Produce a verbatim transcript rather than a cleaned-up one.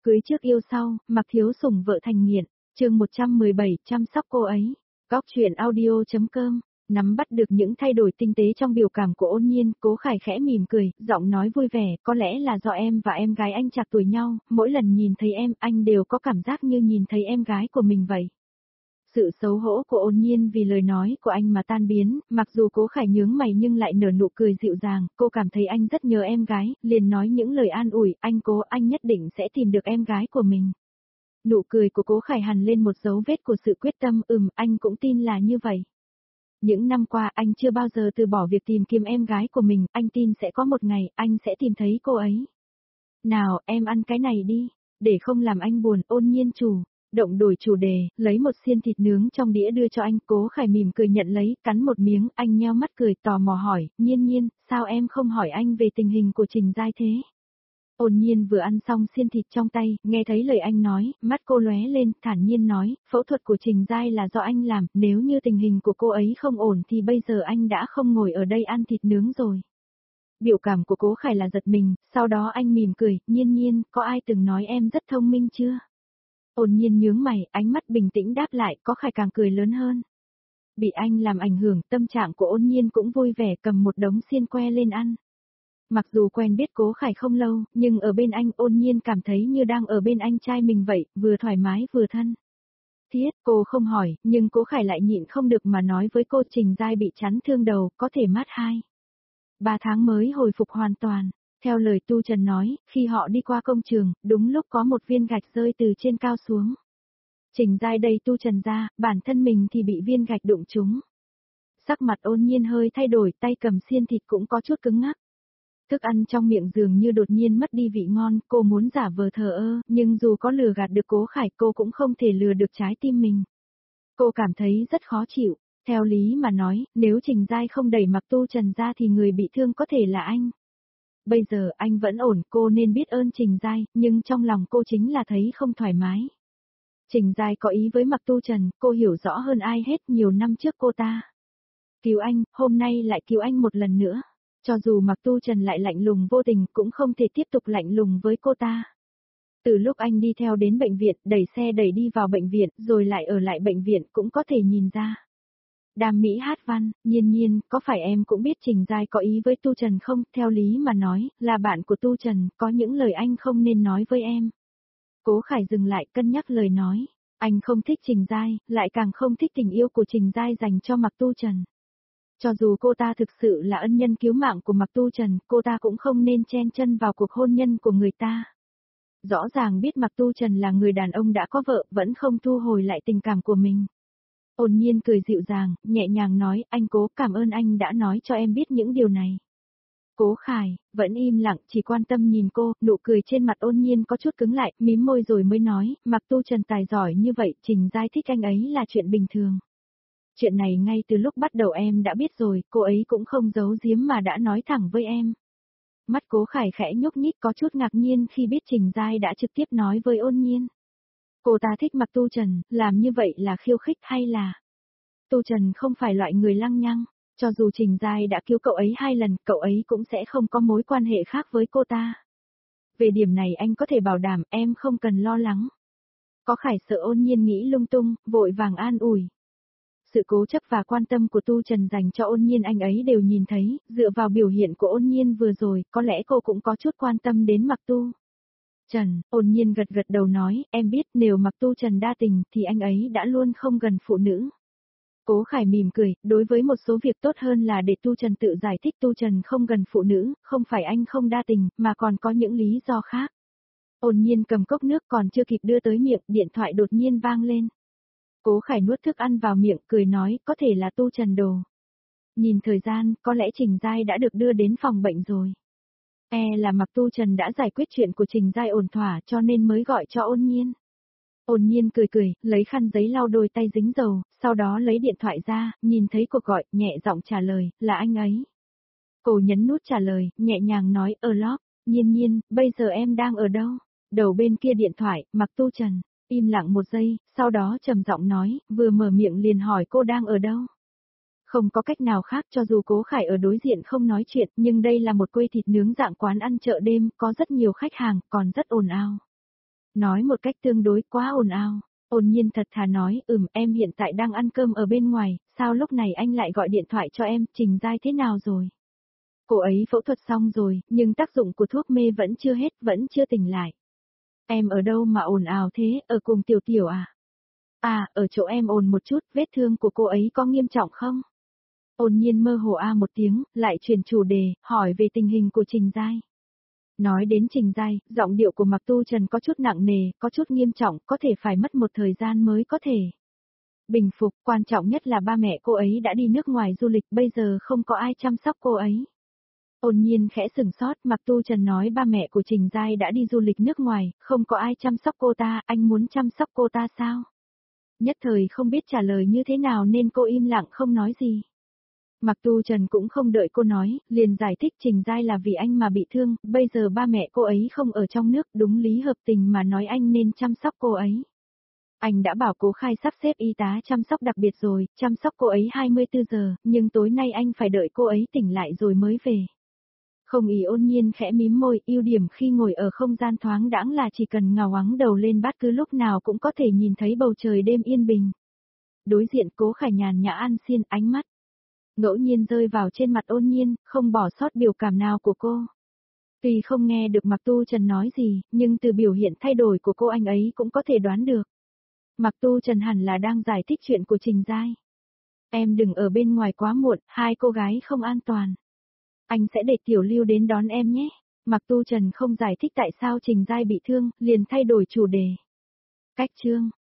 Cưới trước yêu sau, Mạc Thiếu Sủng vợ thành nghiện, chương một trăm mười bảy, chăm sóc cô ấy. Góc truyện audio.com, nắm bắt được những thay đổi tinh tế trong biểu cảm của Ôn Nhiên, Cố Khải khẽ mỉm cười, giọng nói vui vẻ, có lẽ là do em và em gái anh chạc tuổi nhau, mỗi lần nhìn thấy em, anh đều có cảm giác như nhìn thấy em gái của mình vậy. Sự xấu hổ của Ôn Nhiên vì lời nói của anh mà tan biến, mặc dù Cố Khải nhướng mày nhưng lại nở nụ cười dịu dàng, cô cảm thấy anh rất nhớ em gái, liền nói những lời an ủi, anh Cố, anh nhất định sẽ tìm được em gái của mình. Nụ cười của Cố Khải hằn lên một dấu vết của sự quyết tâm, ừm, anh cũng tin là như vậy. Những năm qua anh chưa bao giờ từ bỏ việc tìm kiếm em gái của mình, anh tin sẽ có một ngày anh sẽ tìm thấy cô ấy. Nào, em ăn cái này đi, để không làm anh buồn. Ôn Nhiên chủ động đổi chủ đề, lấy một xiên thịt nướng trong đĩa đưa cho anh. Cố Khải mỉm cười nhận lấy, cắn một miếng, anh nheo mắt cười tò mò hỏi, Nhiên Nhiên, sao em không hỏi anh về tình hình của Trình Giai thế? Ôn Nhiên vừa ăn xong xiên thịt trong tay, nghe thấy lời anh nói, mắt cô lóe lên, thản nhiên nói, phẫu thuật của Trình Giai là do anh làm, nếu như tình hình của cô ấy không ổn thì bây giờ anh đã không ngồi ở đây ăn thịt nướng rồi. Biểu cảm của Cố Khải là giật mình, sau đó anh mỉm cười, Nhiên Nhiên, có ai từng nói em rất thông minh chưa? Ôn Nhiên nhướng mày, ánh mắt bình tĩnh đáp lại, Có Khải càng cười lớn hơn. Bị anh làm ảnh hưởng, tâm trạng của Ôn Nhiên cũng vui vẻ, cầm một đống xiên que lên ăn. Mặc dù quen biết Cố Khải không lâu, nhưng ở bên anh Ôn Nhiên cảm thấy như đang ở bên anh trai mình vậy, vừa thoải mái vừa thân. Thiết, cô không hỏi, nhưng Cố Khải lại nhịn không được mà nói với cô, Trình Giai bị chấn thương đầu, có thể mát hai. Ba tháng mới hồi phục hoàn toàn. Theo lời Tu Trần nói, khi họ đi qua công trường, đúng lúc có một viên gạch rơi từ trên cao xuống. Trình Giai đây Tu Trần ra, bản thân mình thì bị viên gạch đụng trúng. Sắc mặt Ôn Nhiên hơi thay đổi, tay cầm xiên thịt cũng có chút cứng ngắc. Thức ăn trong miệng dường như đột nhiên mất đi vị ngon, cô muốn giả vờ thờ ơ, nhưng dù có lừa gạt được Cố Khải cô cũng không thể lừa được trái tim mình. Cô cảm thấy rất khó chịu, theo lý mà nói, nếu Trình Giai không đẩy Mạc Tu Trần ra thì người bị thương có thể là anh. Bây giờ anh vẫn ổn, cô nên biết ơn Trình Giai, nhưng trong lòng cô chính là thấy không thoải mái. Trình Giai có ý với Mạc Tu Trần, cô hiểu rõ hơn ai hết, nhiều năm trước cô ta cứu anh, hôm nay lại cứu anh một lần nữa. Cho dù Mạc Tu Trần lại lạnh lùng vô tình cũng không thể tiếp tục lạnh lùng với cô ta. Từ lúc anh đi theo đến bệnh viện, đẩy xe đẩy đi vào bệnh viện, rồi lại ở lại bệnh viện cũng có thể nhìn ra. Đàm Mỹ hát văn, Nhiên Nhiên, có phải em cũng biết Trình Giai có ý với Tu Trần không? Theo lý mà nói, là bạn của Tu Trần, có những lời anh không nên nói với em. Cố Khải dừng lại cân nhắc lời nói. Anh không thích Trình Giai, lại càng không thích tình yêu của Trình Giai dành cho Mạc Tu Trần. Cho dù cô ta thực sự là ân nhân cứu mạng của Mạc Tu Trần, cô ta cũng không nên chen chân vào cuộc hôn nhân của người ta. Rõ ràng biết Mạc Tu Trần là người đàn ông đã có vợ, vẫn không thu hồi lại tình cảm của mình. Ôn Nhiên cười dịu dàng, nhẹ nhàng nói, anh Cố, cảm ơn anh đã nói cho em biết những điều này. Cố Khải, vẫn im lặng, chỉ quan tâm nhìn cô, nụ cười trên mặt Ôn Nhiên có chút cứng lại, mím môi rồi mới nói, Mạc Tu Trần tài giỏi như vậy, Trình Giai thích anh ấy là chuyện bình thường. Chuyện này ngay từ lúc bắt đầu em đã biết rồi, cô ấy cũng không giấu giếm mà đã nói thẳng với em. Mắt Cố Khải khẽ nhúc nhích có chút ngạc nhiên khi biết Trình Giai đã trực tiếp nói với Ôn Nhiên. Cô ta thích Mạc Tu Trần, làm như vậy là khiêu khích hay là... Tu Trần không phải loại người lăng nhăng, cho dù Trình Giai đã cứu cậu ấy hai lần, cậu ấy cũng sẽ không có mối quan hệ khác với cô ta. Về điểm này anh có thể bảo đảm em không cần lo lắng. Có Khải sợ Ôn Nhiên nghĩ lung tung, vội vàng an ủi. Sự cố chấp và quan tâm của Tu Trần dành cho Ôn Nhiên anh ấy đều nhìn thấy, dựa vào biểu hiện của Ôn Nhiên vừa rồi, có lẽ cô cũng có chút quan tâm đến Mạc Tu Trần. Ôn Nhiên gật gật đầu nói, em biết nếu Mạc Tu Trần đa tình thì anh ấy đã luôn không gần phụ nữ. Cố Khải mỉm cười, đối với một số việc tốt hơn là để Tu Trần tự giải thích Tu Trần không gần phụ nữ, không phải anh không đa tình, mà còn có những lý do khác. Ôn Nhiên cầm cốc nước còn chưa kịp đưa tới miệng, điện thoại đột nhiên vang lên. Cố Khải nuốt thức ăn vào miệng, cười nói, có thể là Tu Trần đồ. Nhìn thời gian, có lẽ Trình Giai đã được đưa đến phòng bệnh rồi. E là Mạc Tu Trần đã giải quyết chuyện của Trình Giai ổn thỏa cho nên mới gọi cho Ôn Nhiên. Ôn Nhiên cười cười, lấy khăn giấy lau đôi tay dính dầu, sau đó lấy điện thoại ra, nhìn thấy cuộc gọi, nhẹ giọng trả lời, là anh ấy. Cô nhấn nút trả lời, nhẹ nhàng nói, ở lóp, Nhiên Nhiên, bây giờ em đang ở đâu? Đầu bên kia điện thoại, Mạc Tu Trần. Im lặng một giây, sau đó trầm giọng nói, vừa mở miệng liền hỏi cô đang ở đâu. Không có cách nào khác cho dù Cố Khải ở đối diện không nói chuyện, nhưng đây là một quầy thịt nướng dạng quán ăn chợ đêm, có rất nhiều khách hàng, còn rất ồn ào. Nói một cách tương đối quá ồn ào. Ôn nhiên thật thà nói, ừm em hiện tại đang ăn cơm ở bên ngoài, sao lúc này anh lại gọi điện thoại cho em, Trình Giai thế nào rồi? Cô ấy phẫu thuật xong rồi, nhưng tác dụng của thuốc mê vẫn chưa hết, vẫn chưa tỉnh lại. Em ở đâu mà ồn ào thế, ở cùng Tiểu Tiểu à? À, ở chỗ em ồn một chút, vết thương của cô ấy có nghiêm trọng không? Ôn nhiên mơ hồ a một tiếng, lại chuyển chủ đề, hỏi về tình hình của Trình Giai. Nói đến Trình Giai, giọng điệu của Mạc Tu Trần có chút nặng nề, có chút nghiêm trọng, có thể phải mất một thời gian mới có thể bình phục, quan trọng nhất là ba mẹ cô ấy đã đi nước ngoài du lịch, bây giờ không có ai chăm sóc cô ấy. Ôn nhiên khẽ sừng sót, Mạc Tu Trần nói ba mẹ của Trình Giai đã đi du lịch nước ngoài, không có ai chăm sóc cô ta, anh muốn chăm sóc cô ta sao? Nhất thời không biết trả lời như thế nào nên cô im lặng không nói gì. Mạc Tu Trần cũng không đợi cô nói, liền giải thích Trình Giai là vì anh mà bị thương, bây giờ ba mẹ cô ấy không ở trong nước, đúng lý hợp tình mà nói anh nên chăm sóc cô ấy. Anh đã bảo Cố Khai sắp xếp y tá chăm sóc đặc biệt rồi, chăm sóc cô ấy hai mươi tư giờ, nhưng tối nay anh phải đợi cô ấy tỉnh lại rồi mới về. Không ý ôn nhiên khẽ mím môi, ưu điểm khi ngồi ở không gian thoáng đãng là chỉ cần ngào ngoáng đầu lên bát cứ lúc nào cũng có thể nhìn thấy bầu trời đêm yên bình. Đối diện Cố Khải nhàn nhã ăn xiên, ánh mắt ngẫu nhiên rơi vào trên mặt ôn nhiên, không bỏ sót biểu cảm nào của cô. Tuy không nghe được Mạc Tu Trần nói gì, nhưng từ biểu hiện thay đổi của cô anh ấy cũng có thể đoán được. Mạc Tu Trần hẳn là đang giải thích chuyện của Trình Giai. Em đừng ở bên ngoài quá muộn, hai cô gái không an toàn. Anh sẽ để Tiểu Lưu đến đón em nhé. Mạc Tu Trần không giải thích tại sao Trình Giai bị thương, liền thay đổi chủ đề. Cách chương